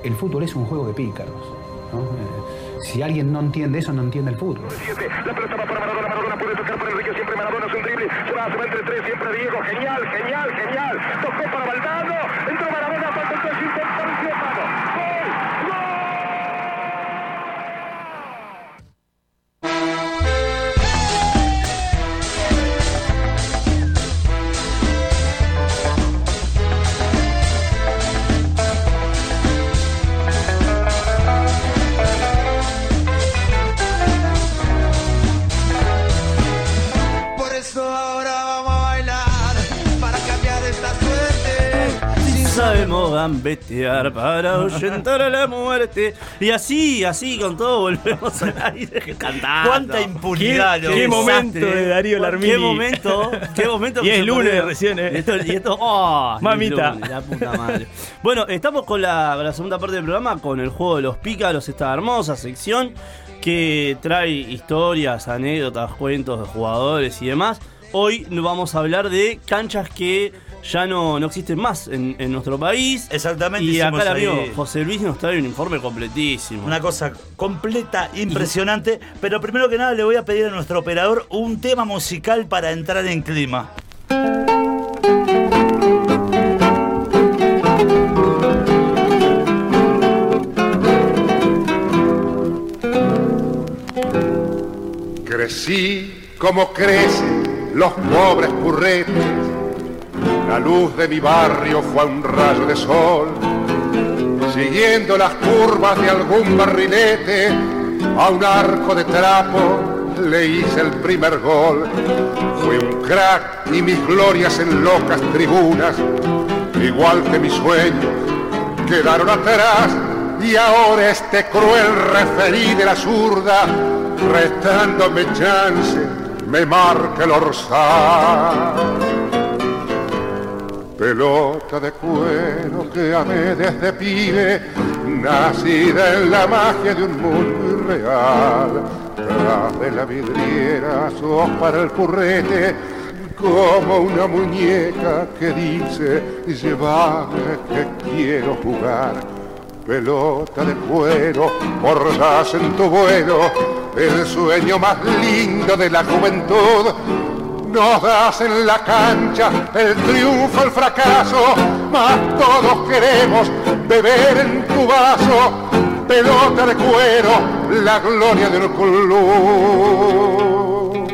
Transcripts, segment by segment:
el fútbol es un juego de pícaros, ¿no? Si alguien no entiende eso, no entiende el fútbol. La pelota va para Maradona, Maradona puede tocar por Enrique, siempre Maradona es un drible, se va entre tres, siempre Diego, genial, tocó para Valdano, entró Maradona, falta el 3, importancia, gol. Sabemos gambetear para ahuyentar a la muerte. Y así con todo volvemos al aire cantando. Cuánta impunidad. Qué momento de Darío Larmini. Qué momento. Y es lunes recién, Y esto, oh, mamita. Lunes, la puta madre. Bueno, estamos con la segunda parte del programa, con el juego de los pícaros, esta hermosa sección que trae historias, anécdotas, cuentos de jugadores y demás. Hoy vamos a hablar de canchas que ya no existen más en nuestro país. Exactamente. Y acá el amigo José Luis nos trae un informe completísimo. Una cosa completa, impresionante. Pero primero que nada le voy a pedir a nuestro operador un tema musical para entrar en clima. Crecí como crecen los pobres curretes. La luz de mi barrio fue un rayo de sol, siguiendo las curvas de algún barrilete, a un arco de trapo le hice el primer gol. Fui un crack y mis glorias en locas tribunas, igual que mis sueños, quedaron atrás. Y ahora este cruel referí de la zurda, restándome chance, me marca el orzal. Pelota de cuero que amé desde pibe, nacida en la magia de un mundo irreal. Tras de la vidriera sos para el currete, como una muñeca que dice, llévame que quiero jugar. Pelota de cuero, bordas en tu vuelo, el sueño más lindo de la juventud. Nos das en la cancha el triunfo, el fracaso, mas todos queremos beber en tu vaso. Pelota de cuero, la gloria del club.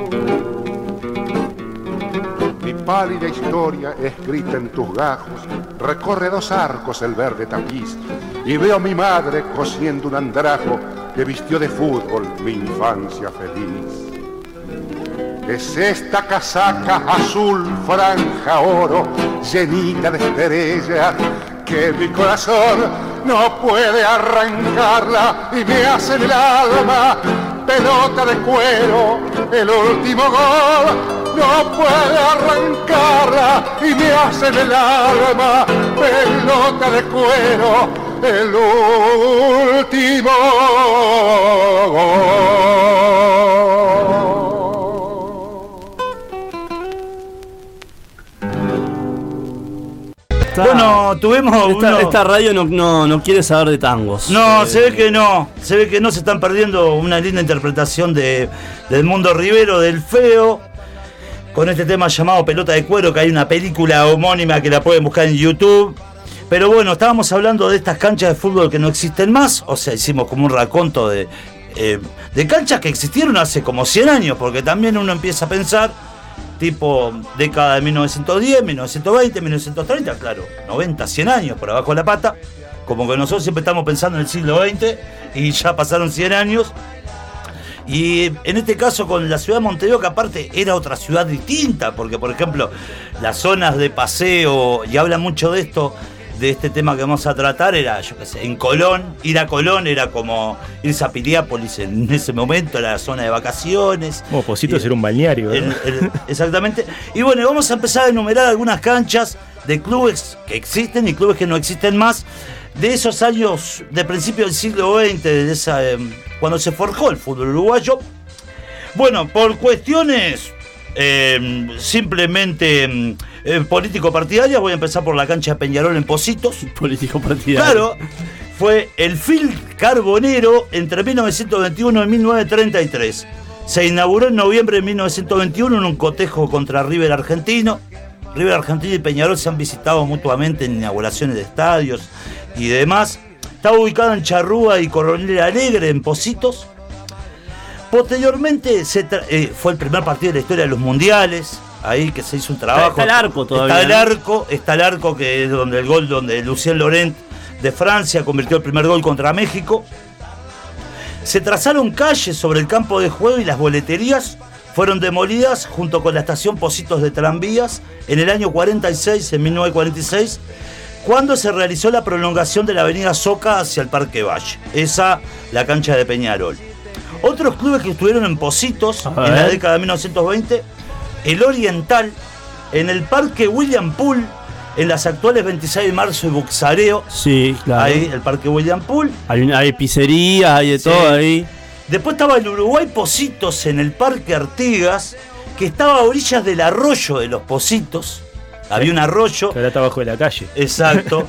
Mi pálida historia escrita en tus gajos recorre 2 arcos el verde tapiz, y veo a mi madre cosiendo un andrajo que vistió de fútbol mi infancia feliz. Es esta casaca azul franja oro, llenita de estrellas, que mi corazón no puede arrancarla y me hace en el alma. Pelota de cuero, el último gol, no puede arrancarla y me hace en el alma. Pelota de cuero, el último gol. Bueno, tuvimos esta radio no quiere saber de tangos. No, se ve que no. Se ve que no, se están perdiendo una linda interpretación del Mundo Rivero, del Feo, con este tema llamado Pelota de Cuero, que hay una película homónima que la pueden buscar en YouTube. Pero bueno, estábamos hablando de estas canchas de fútbol que no existen más. O sea, hicimos como un raconto de canchas que existieron hace como 100 años, porque también uno empieza a pensar, tipo década de 1910, 1920, 1930, claro, 90, 100 años por abajo de la pata, como que nosotros siempre estamos pensando en el siglo XX y ya pasaron 100 años. Y en este caso con la ciudad de Montevideo, que aparte era otra ciudad distinta, porque por ejemplo las zonas de paseo, y habla mucho de esto, de este tema que vamos a tratar, era, yo qué sé, en Colón. Ir a Colón era como irse a Piriápolis en ese momento, era la zona de vacaciones. Positos era un balneario, ¿eh? Exactamente. Y bueno, vamos a empezar a enumerar algunas canchas de clubes que existen y clubes que no existen más, de esos años de principio del siglo XX, de esa, cuando se forjó el fútbol uruguayo. Bueno, por cuestiones simplemente político-partidarias, voy a empezar por la cancha de Peñarol en Pocitos. Político-partidario. Claro, fue el Field Carbonero entre 1921 y 1933. Se inauguró en noviembre de 1921 en un cotejo contra River Argentino. River Argentino y Peñarol se han visitado mutuamente en inauguraciones de estadios y demás. Estaba ubicado en Charrúa y Coronel Alegre, en Pocitos. Posteriormente fue el primer partido de la historia de los mundiales. Ahí que se hizo un trabajo. Está el arco todavía. Está el arco que es donde el gol donde Lucien Laurent de Francia convirtió el primer gol contra México. Se trazaron calles sobre el campo de juego y las boleterías fueron demolidas junto con la estación Pocitos de tranvías en el año 46, en 1946, cuando se realizó la prolongación de la avenida Soca hacia el Parque Valle. Esa, la cancha de Peñarol. Otros clubes que estuvieron en Pocitos en la década de 1920, el Oriental, en el Parque William Poole, en las actuales 26 de marzo y Buxareo. Sí, claro. Ahí, el Parque William Poole. Hay pizzerías, hay de todo ahí. Después estaba el Uruguay Pocitos en el Parque Artigas, que estaba a orillas del arroyo de los Pocitos. Había un arroyo. Que ahora está abajo de la calle. Exacto.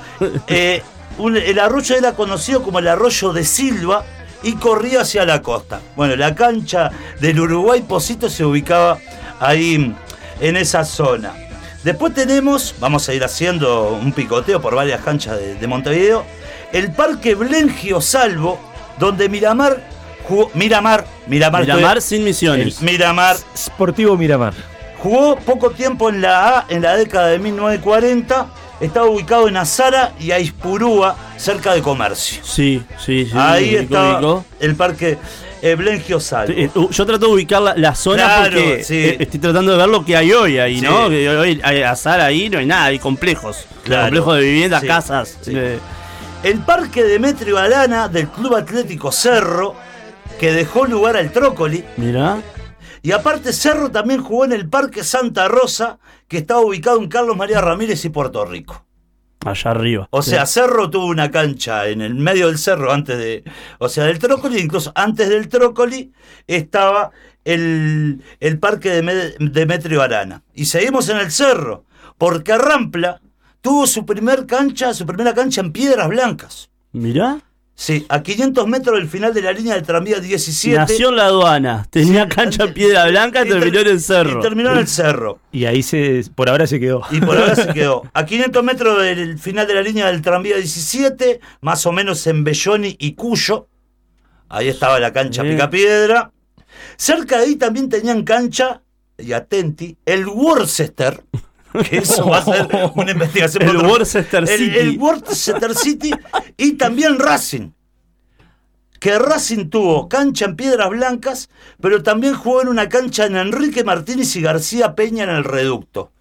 El arroyo era conocido como el arroyo de Silva y corría hacia la costa. Bueno, la cancha del Uruguay Pocitos se ubicaba ahí en esa zona. Después tenemos, vamos a ir haciendo un picoteo por varias canchas de Montevideo, el Parque Blengio Salvo, donde Miramar jugó. Miramar sin Misiones. Miramar. Sportivo Miramar. Jugó poco tiempo en la A, en la década de 1940. Estaba ubicado en Azara y Aispurúa, cerca de Comercio. Sí. Ahí estaba el Parque Blengio Salvo. Yo trato de ubicar la zona, claro, porque sí. Estoy tratando de ver lo que hay hoy ahí, Sí. ¿no? Que hoy hay Azara ahí, no hay nada, hay complejos. Claro. Complejos de viviendas, Sí, casas. sí. El Parque Demetrio Arana del Club Atlético Cerro, que dejó lugar al Trócoli. Mirá. Y aparte Cerro también jugó en el Parque Santa Rosa, que estaba ubicado en Carlos María Ramírez y Puerto Rico. Allá arriba. O sea, Cerro tuvo una cancha en el medio del cerro antes de... O sea, del Trócoli, incluso antes del Trócoli, estaba el Parque Demetrio Arana. Y seguimos en el cerro, porque Rampla tuvo su primera cancha en Piedras Blancas. Mirá. Sí, a 500 metros del final de la línea del tranvía 17. Nació en la aduana, tenía cancha en Piedra Blanca y terminó en el cerro. Y terminó en el cerro. Y ahí por ahora se quedó. Y por ahora se quedó. A 500 metros del final de la línea del tranvía 17, más o menos en Belloni y Cuyo. Ahí estaba la cancha Picapiedra. Cerca de ahí también tenían cancha, y atenti, el Worcester. Que eso va a ser una investigación. El Worcester City. El Worcester City y también Racing. Que Racing tuvo cancha en Piedras Blancas, pero también jugó en una cancha en Enrique Martínez y García Peña en el Reducto.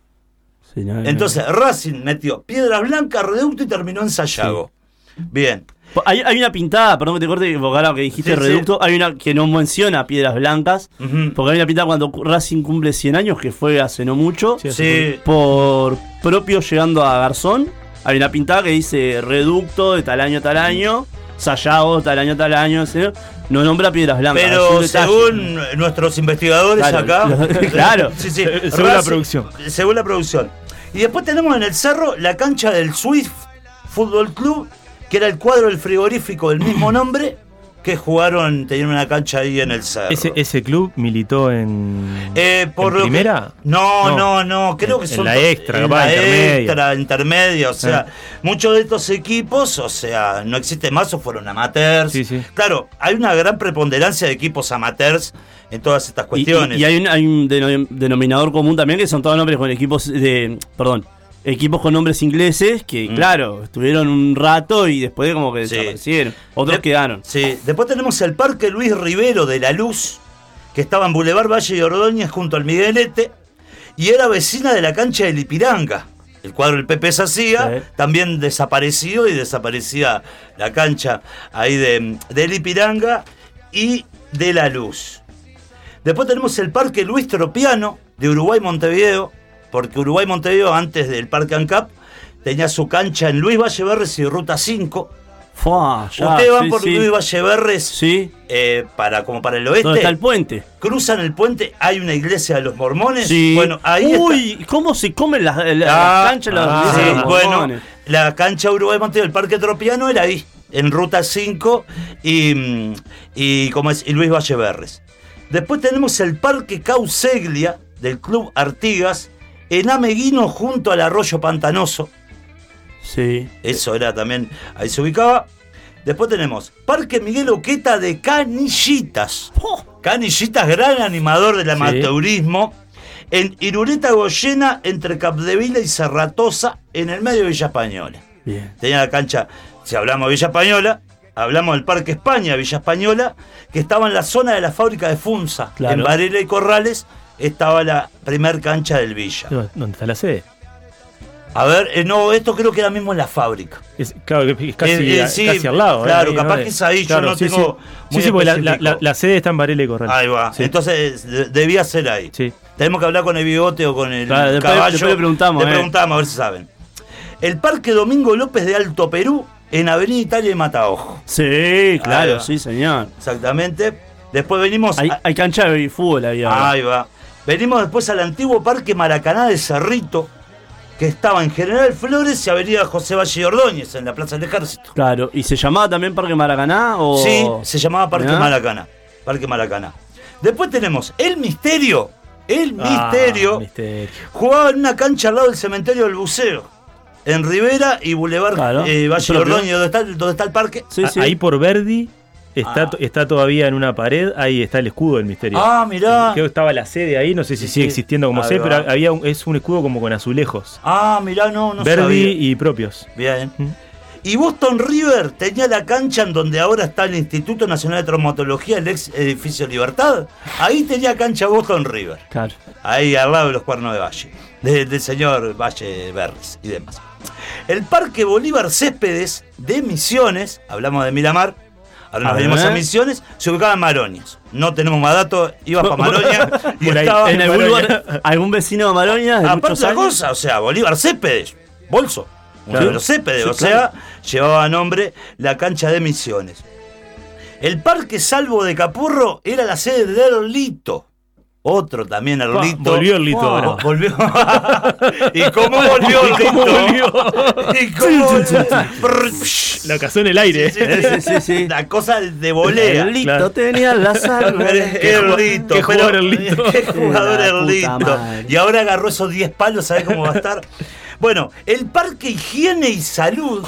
Sí, Entonces Racing metió Piedras Blancas, Reducto y terminó en Sayago. Sí. Bien. Hay una pintada, perdón que te corte, porque ahora que dijiste Reducto, hay una que no menciona Piedras Blancas, porque hay una pintada cuando Racing cumple 100 años, que fue hace no mucho, por propio llegando a Garzón, hay una pintada que dice Reducto de tal año, Sayago tal año, no nombra Piedras Blancas. Pero según nuestros investigadores acá, claro, según la producción. Según la producción. Y después tenemos en el cerro la cancha del Swift Fútbol Club, que era el cuadro del frigorífico del mismo nombre, que tenían una cancha ahí en el cerro. ¿Ese club militó en primera? No, creo que son... En la extra, capaz, intermedia, o sea, muchos de estos equipos, o sea, no existen más o fueron amateurs. Sí. Claro, hay una gran preponderancia de equipos amateurs en todas estas cuestiones. Y hay un denominador común también, que son todos nombres con equipos equipos con nombres ingleses que, claro, estuvieron un rato y después como que desaparecieron. Otros quedaron. Sí, después tenemos el Parque Luis Rivero de La Luz, que estaba en Boulevard Valle y Ordóñez junto al Miguelete, y era vecina de la cancha del Ipiranga. El cuadro del Pepe Sacía, también desaparecido, y desaparecía la cancha ahí del Ipiranga y de La Luz. Después tenemos el Parque Luis Tropiano de Uruguay Montevideo, porque Uruguay Montevideo, antes del Parque ANCAP, tenía su cancha en Luis Valleverres y Ruta 5. Ustedes van por Luis Valleverres como para el oeste. ¿Dónde está el puente? Cruzan el puente, hay una iglesia de los mormones. Sí. Bueno, ahí está. ¿Cómo se comen las canchas de los mormones? Bueno, la cancha Uruguay Montevideo, el Parque Tropiano era ahí. en Ruta 5 y Luis Valleverres. Después tenemos el Parque Causeglia del Club Artigas en Ameguino junto al Arroyo Pantanoso. Sí. Eso era también, ahí se ubicaba. Después tenemos Parque Miguel Oqueta de Canillitas. Canillitas, gran animador del amateurismo. En Irureta Goyena, entre Capdevila y Serratosa, en el medio de Villa Española. Bien. Tenía la cancha, si hablamos de Villa Española, hablamos del Parque España, Villa Española, que estaba en la zona de la fábrica de Funza. Claro. En Varela y Corrales estaba la primer cancha del Villa. ¿Dónde está la sede? A ver, no, esto creo que era mismo en la fábrica. Claro, es casi al lado. Claro, ahí, capaz ¿no? que es ahí, claro, yo no tengo. Sí, porque la sede está en Varela y Corrales. Ahí va, sí. Entonces debía ser ahí. Sí. Tenemos que hablar con el bigote o con el caballo. Después le preguntamos. Le preguntamos, a ver si saben. El Parque Domingo López de Alto Perú, en Avenida Italia y Mataojo. Sí, claro, sí, señor. Exactamente. Después venimos. Hay cancha de fútbol ahí ahora. Ahí va. Venimos después al antiguo Parque Maracaná de Cerrito, que estaba en General Flores y Avenida José Valle y Ordóñez, en la Plaza del Ejército. Claro, ¿y se llamaba también Parque Maracaná? O... Sí, se llamaba Parque Maracaná. Parque Maracaná. Después tenemos El Misterio. El Misterio. Jugaba en una cancha al lado del cementerio del Buceo, en Rivera y Boulevard Valle y Ordóñez, donde está el parque. Sí, sí. Ahí por Verdi. Está todavía en una pared, ahí está el escudo del Misterio. Ah, mirá. Creo que estaba la sede ahí, no sé si sigue existiendo como sede, pero es un escudo como con azulejos. Ah, mirá, no Verdi sabía. Y propios. Bien. Y Boston River tenía la cancha en donde ahora está el Instituto Nacional de Traumatología, el ex edificio Libertad. Ahí tenía cancha Boston River. Claro. Ahí al lado de los Cuernos de Valle, del señor Valle Verres y demás. El Parque Bolívar Céspedes de Misiones, hablamos de Miramar, ahora nos venimos a Misiones, se ubicaba en Maroñas. No tenemos más datos, ibas para Maroñas y estaba en algún lugar, algún vecino de Maroñas. Aparte de la cosa, o sea, Bolívar Céspedes, bolso. Uno de los Céspedes, sí, o sea, llevaba nombre la cancha de Misiones. El Parque Salvo de Capurro era la sede de Erlito. Otro también Erlito. Volvió Erlito ahora. Volvió. ¿Y cómo volvió Erlito? ¿Y cómo volvió? La cazó en el aire. Sí. La cosa de volea. Erlito claro. Tenía la sangre. Erlito. ¿Qué jugador Erlito? ¿Qué jugador Erlito? Y ahora agarró esos 10 palos, ¿sabés cómo va a estar? Bueno, el Parque Higiene y Salud.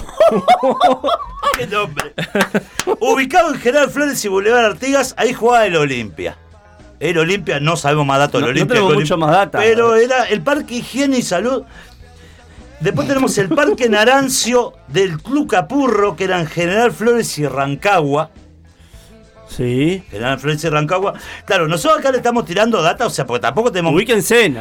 ¡Qué nombre! Ubicado en General Flores y Boulevard Artigas, ahí jugaba el Olimpia. El Olimpia, no sabemos más datos del Olimpia. No tenemos mucho más data. Pero era el Parque Higiene y Salud. Después tenemos el Parque Narancio del Club Capurro, que era en General Flores y Rancagua. Sí. General Flores y Rancagua. Claro, nosotros acá le estamos tirando data, o sea, porque tampoco tenemos. Ubíquense.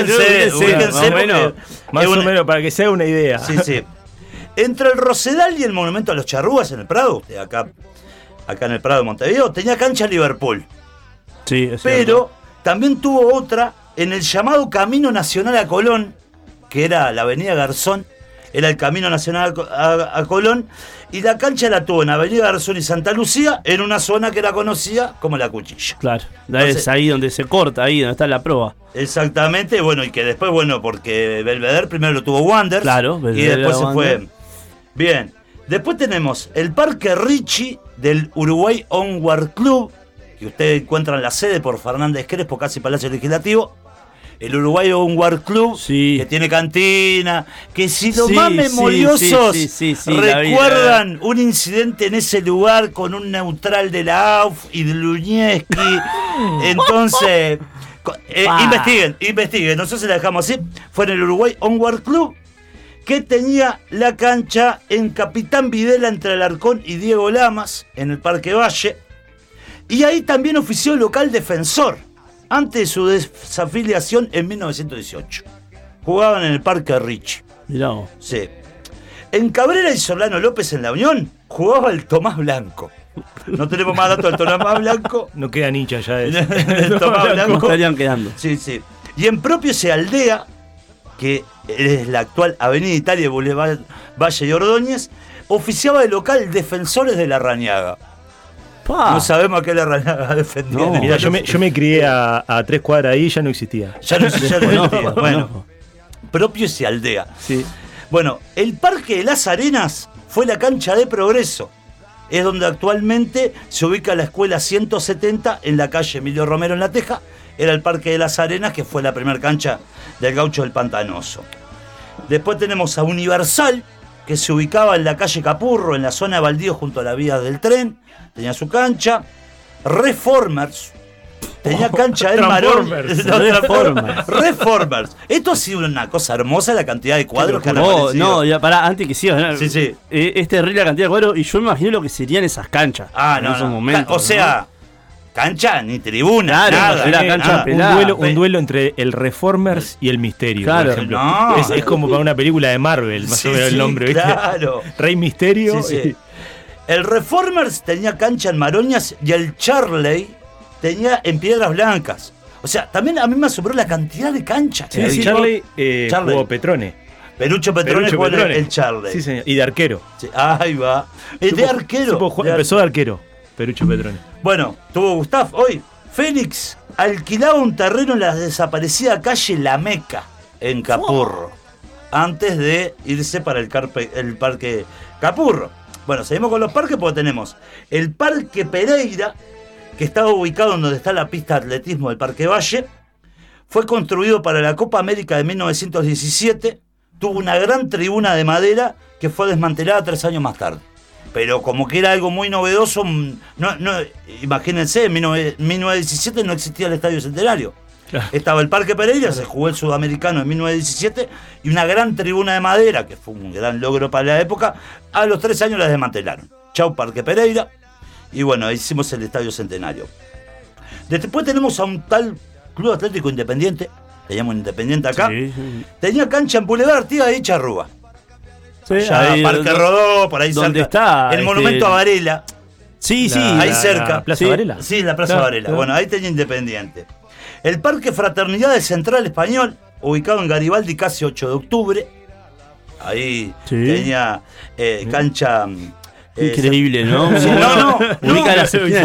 Más o menos, para que se haga una idea. Sí. Entre el Rosedal y el Monumento a los Charrúas en el Prado, acá en el Prado de Montevideo, tenía cancha Liverpool. Sí, es pero cierto. También tuvo otra en el llamado Camino Nacional a Colón, que era la Avenida Garzón, era el Camino Nacional a Colón, y la cancha la tuvo en Avenida Garzón y Santa Lucía, en una zona que era conocida como La Cuchilla. Claro, es ahí donde se corta, ahí donde está la proa. Exactamente, bueno, y que después, porque Belvedere primero lo tuvo Wanderers, claro, y después se fue. Bien, después tenemos el Parque Ricci del Uruguay Onward Club, que ustedes encuentran la sede por Fernández Crespo, casi Palacio Legislativo. El Uruguay Onward Club, que tiene cantina, que si los más memoriosos recuerdan un incidente en ese lugar con un neutral de la AUF y de Luñeski. Entonces, investiguen, nosotros se la dejamos así. Fue en el Uruguay Onward Club, que tenía la cancha en Capitán Videla entre Alarcón y Diego Lamas, en el Parque Valle. Y ahí también ofició local defensor, antes de su desafiliación en 1918. Jugaban en el Parque Ricci. Mirá. Sí. En Cabrera y Solano López en La Unión jugaba el Tomás Blanco. No tenemos más datos del Tomás Blanco. No queda hincha ya de el Tomás Blanco. No estarían quedando. Sí. Y en Propios y Aldea, que es la actual Avenida Italia de Boulevard Valle y Ordóñez, oficiaba de local Defensores de la Rañaga. No sabemos a qué la Rañaga defendía. No. Mira, yo me crié a 3 cuadras ahí y ya no existía. Ya no existía. Bueno, Propios y Aldea. Sí. Bueno, el Parque de las Arenas fue la cancha de Progreso. es donde actualmente se ubica la escuela 170 en la calle Emilio Romero en La Teja. Era el Parque de las Arenas, que fue la primera cancha del Gaucho del Pantanoso. Después tenemos a Universal, que se ubicaba en la calle Capurro, en la zona de baldíos junto a la vía del tren. Tenía su cancha. Reformers. Tenía cancha del Marón. Reformers. Esto ha sido una cosa hermosa, la cantidad de cuadros que han aparecido. No, ya pará, antes que sigas. Sí. Es terrible la cantidad de cuadros y yo me imagino lo que serían esas canchas. En esos momentos. O sea, cancha ni tribuna, claro, nada. era cancha pelada. Un duelo entre el Reformers y el Misterio, claro, por ejemplo. No, es como para una película de Marvel, más o menos el nombre, ¿viste? Claro. Rey Misterio. Sí. El Reformers tenía cancha en Maroñas y el Charley tenía en Piedras Blancas. O sea, también a mí me asombró la cantidad de canchas. Sí, Charley jugó Petrone. Perucho Petrone jugó el Charley. Sí, señor. Y de arquero. Sí, ahí va. Es de arquero. Empezó de arquero, Perucho Petrone. Bueno, tuvo Gustav hoy. Fénix alquilaba un terreno en la desaparecida calle La Meca, en Capurro, antes de irse para el Parque Capurro. Bueno, seguimos con los parques porque tenemos el Parque Pereira, que estaba ubicado en donde está la pista de atletismo del Parque Valle. Fue construido para la Copa América de 1917. Tuvo una gran tribuna de madera que fue desmantelada 3 años más tarde. Pero como que era algo muy novedoso, imagínense, en 1917 no existía el Estadio Centenario. Claro. Estaba el Parque Pereira, se jugó el Sudamericano en 1917 y una gran tribuna de madera, que fue un gran logro para la época, a los 3 años la desmantelaron. Chau Parque Pereira, y bueno, hicimos el Estadio Centenario. Después tenemos a un tal Club Atlético Independiente, teníamos un Independiente acá, tenía cancha en Boulevard Artigas y Charrúa. Sí, ahí, Parque Rodó, por ahí ¿dónde cerca. Está el monumento a Varela. Sí, ahí cerca. ¿La Plaza Varela? Sí, la Plaza Varela. Claro. Bueno, ahí tenía Independiente. El Parque Fraternidad del Central Español, ubicado en Garibaldi, casi 8 de octubre. Ahí tenía cancha. Increíble, ¿no? Sí, no. Ubica las esquinas.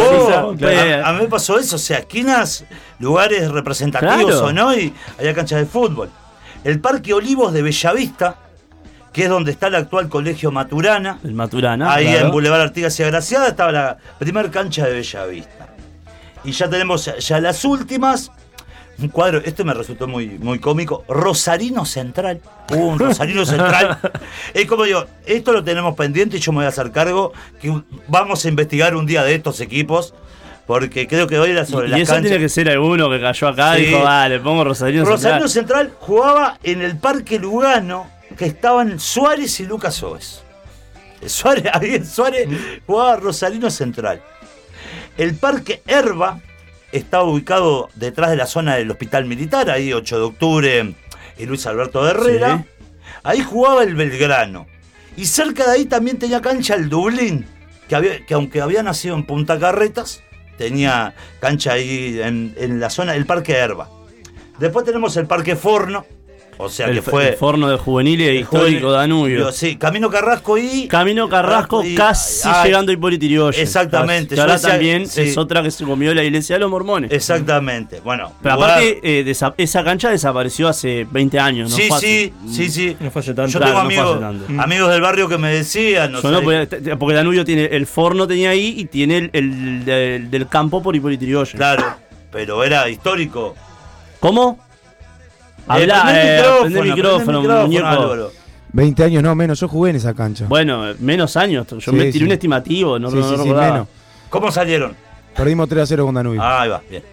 A mí me pasó eso, o sea, esquinas, lugares representativos, claro. ¿O no? Y había canchas de fútbol. El Parque Olivos de Bellavista, que es donde está el actual Colegio Maturana. El Maturana. Ahí claro. En Boulevard Artigas y Agraciada estaba la primer cancha de Bellavista. Y ya tenemos ya las últimas. Un cuadro, este me resultó muy cómico. Rosarino Central. Un Rosarino Central. Es como digo, esto lo tenemos pendiente y yo me voy a hacer cargo. Que vamos a investigar un día de estos equipos. Porque creo que hoy era sobre las canchas. Y eso tiene que ser alguno que cayó acá y dijo, vale, pongo Rosarino Central. Rosarino Central jugaba en el Parque Lugano, que estaban Suárez y Lucas Oves. Suárez jugaba Rosarino Central. El Parque Herba estaba ubicado detrás de la zona del Hospital Militar, ahí 8 de octubre y Luis Alberto Herrera. Sí. Ahí jugaba el Belgrano. Y cerca de ahí también tenía cancha el Dublín, que aunque había nacido en Punta Carretas, tenía cancha ahí en la zona del Parque Herba. Después tenemos el Parque Forno. O sea que fue. El Forno de Juveniles histórico Danubio. Sí, Camino Carrasco casi llegando a Hipólito Yrigoyen. Exactamente. Que ahora también es otra que se comió la iglesia de los mormones. Exactamente. Bueno. Pero aparte, esa cancha desapareció hace 20 años, ¿no? Sí. No fue hace tanto. Yo tengo amigos del barrio que me decían. Porque Danubio tiene. El Forno tenía ahí y tiene el del campo por Hipólito Yrigoyen. Claro, pero era histórico. ¿Cómo? Prende el micrófono, muñeco. 20 años, no, menos. Yo jugué en esa cancha. Bueno, menos años. Yo me tiré un estimativo, no recordaba. Menos. ¿Cómo salieron? Perdimos 3-0 con Danubio. Ahí va, bien.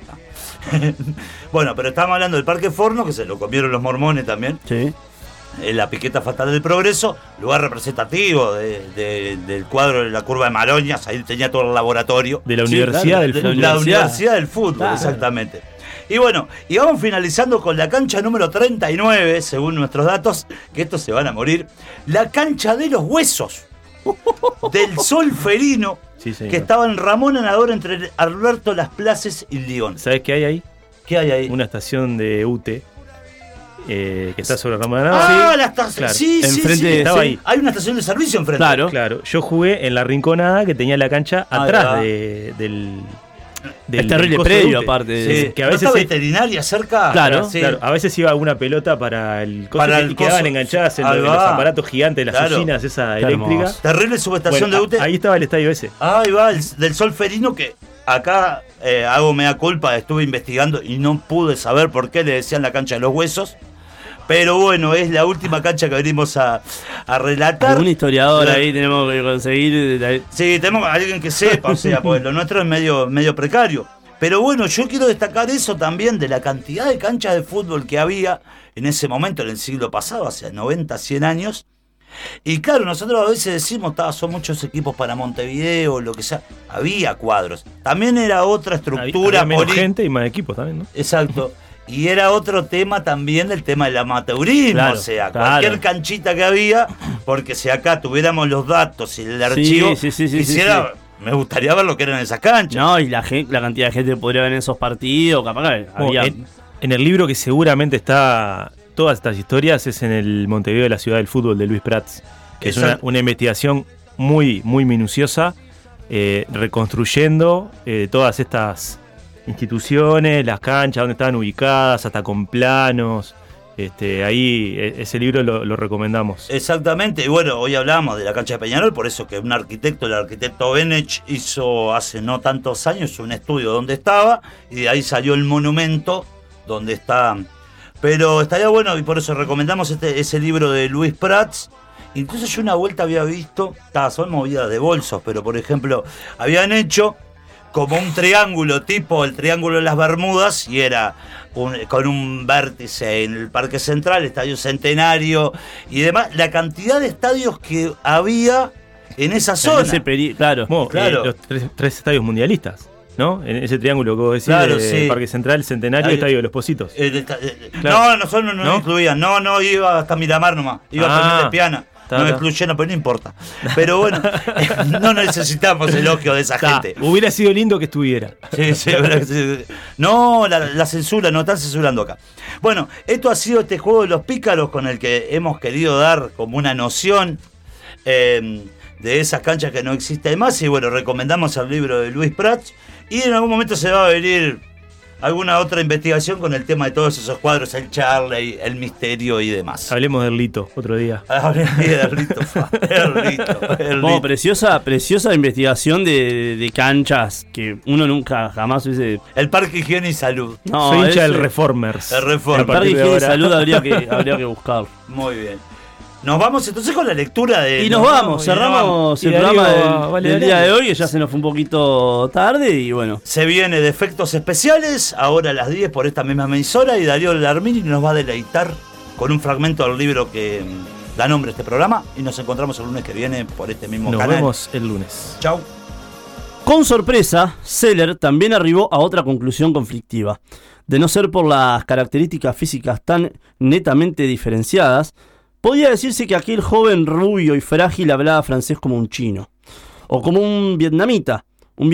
Bueno, pero estábamos hablando del Parque Forno, que se lo comieron los mormones también. Sí. En la Piqueta Fatal del Progreso, lugar representativo del cuadro de la curva de Maroñas. Ahí tenía todo el laboratorio. De la Universidad del Fútbol. La Universidad del Fútbol, exactamente. Y bueno, y vamos finalizando con la cancha número 39, según nuestros datos, que estos se van a morir. La cancha de los huesos del Solferino, que estaba en Ramón Anador entre Alberto Las Places y León. ¿Sabes qué hay ahí? ¿Qué hay ahí? Una estación de UTE. Que está sobre Ramón Anador. La estación. Claro. Sí. Estaba ahí. Hay una estación de servicio enfrente. Claro. Yo jugué en la Rinconada, que tenía la cancha atrás del Es terrible coso predio, Dute. aparte. Sí, que a veces ¿no está sí. veterinaria cerca? Claro, sí. Claro, a veces iba alguna pelota para el coso Para y el quedaban coso. enganchadas en Ahí los va. aparatos gigantes de las Claro. usinas, esa Qué eléctrica. hermoso. Terrible subestación Bueno, de UTE. ahí estaba el estadio ese. Ahí va, del Solferino, que acá hago mea culpa, estuve investigando y no pude saber por qué le decían la cancha de los huesos. Pero bueno, es la última cancha que venimos a relatar. Un historiador ahí tenemos que conseguir. Sí, tenemos a alguien que sepa, o sea, pues lo nuestro es medio precario. Pero bueno, yo quiero destacar eso también de la cantidad de canchas de fútbol que había en ese momento, en el siglo pasado, hace 90, 100 años. Y claro, nosotros a veces decimos, son muchos equipos para Montevideo, lo que sea. Había cuadros. También era otra estructura Había menos política. gente y más equipos también, ¿no? Exacto. Y era otro tema también del tema del amateurismo, Claro, o sea, claro. cualquier canchita que había, porque si acá tuviéramos los datos y el archivo, sí, quisiera, me gustaría ver lo que eran esas canchas. No, y la cantidad de gente que podría ver en esos partidos, capaz que había. En el libro que seguramente está todas estas historias es en el Montevideo de la Ciudad del Fútbol de Luis Prats, que es una investigación muy, muy minuciosa, reconstruyendo todas estas instituciones, las canchas, donde estaban ubicadas, hasta con planos. Ahí ese libro lo recomendamos. Exactamente, y bueno, hoy hablamos de la cancha de Peñarol, por eso que el arquitecto Benech hizo hace no tantos años un estudio donde estaba, y de ahí salió el monumento donde está. Pero estaría bueno, y por eso recomendamos ese libro de Luis Prats. Incluso yo una vuelta había visto, son movidas de bolsos, pero por ejemplo, habían hecho como un triángulo, tipo el Triángulo de las Bermudas, y era con un vértice en el Parque Central, Estadio Centenario y demás, la cantidad de estadios que había en esa zona. En ese claro. Bueno, claro. Los tres estadios mundialistas, ¿no? En ese triángulo que vos decís, Claro, sí. Parque Central, Centenario y Estadio de los Positos. No, nosotros no incluían, no, iba hasta Miramar nomás, iba a Fernández Piana. No excluyeron, pero no importa. Pero bueno, no necesitamos elogio de esa gente. Hubiera sido lindo que estuviera. Sí. No, la censura, no están censurando acá. Bueno, esto ha sido este juego de los pícaros con el que hemos querido dar como una noción de esas canchas que no existen más. Y bueno, recomendamos el libro de Luis Prats. Y en algún momento se va a venir alguna otra investigación con el tema de todos esos cuadros, el Charley, el misterio y demás. Hablemos del Lito otro día. Bueno, preciosa investigación de canchas que uno nunca jamás hubiese. El Parque Higiene y Salud. No, soy hincha del Reformers. El Reformers. El Parque Higiene y Salud habría que buscarlo. Muy bien. Nos vamos entonces con la lectura de... Y nos vamos, cerramos el programa del día de hoy, que ya se nos fue un poquito tarde y bueno. Se viene de efectos especiales, ahora a las 10 por esta misma emisora, y Darío Larmini nos va a deleitar con un fragmento del libro que da nombre a este programa, y nos encontramos el lunes que viene por este mismo canal. Nos vemos el lunes. Chau. Con sorpresa, Seller también arribó a otra conclusión conflictiva. De no ser por las características físicas tan netamente diferenciadas, podía decirse que aquel joven rubio y frágil hablaba francés como un chino, o como un vietnamita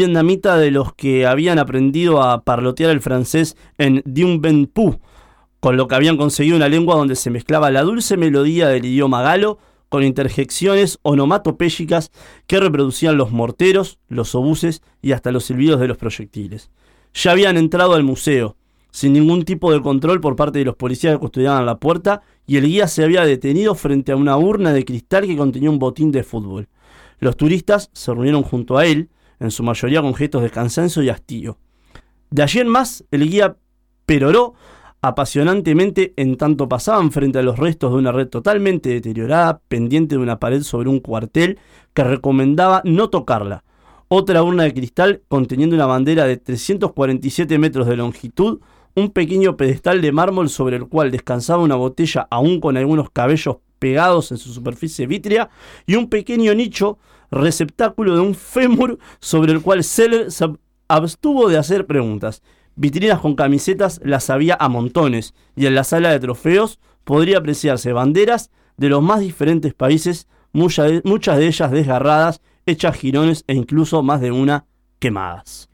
de los que habían aprendido a parlotear el francés en Dien Bien Phu, con lo que habían conseguido una lengua donde se mezclaba la dulce melodía del idioma galo con interjecciones onomatopéyicas que reproducían los morteros, los obuses y hasta los silbidos de los proyectiles. Ya habían entrado al museo, sin ningún tipo de control por parte de los policías que custodiaban la puerta, y el guía se había detenido frente a una urna de cristal que contenía un botín de fútbol. Los turistas se reunieron junto a él, en su mayoría con gestos de cansancio y hastío. De allí en más, el guía peroró apasionantemente en tanto pasaban frente a los restos de una red totalmente deteriorada, pendiente de una pared sobre un cuartel que recomendaba no tocarla. Otra urna de cristal conteniendo una bandera de 347 metros de longitud, un pequeño pedestal de mármol sobre el cual descansaba una botella aún con algunos cabellos pegados en su superficie vítrea, y un pequeño nicho receptáculo de un fémur sobre el cual Seller se abstuvo de hacer preguntas. Vitrinas con camisetas las había a montones, y en la sala de trofeos podría apreciarse banderas de los más diferentes países, muchas de ellas desgarradas, hechas jirones e incluso más de una quemadas.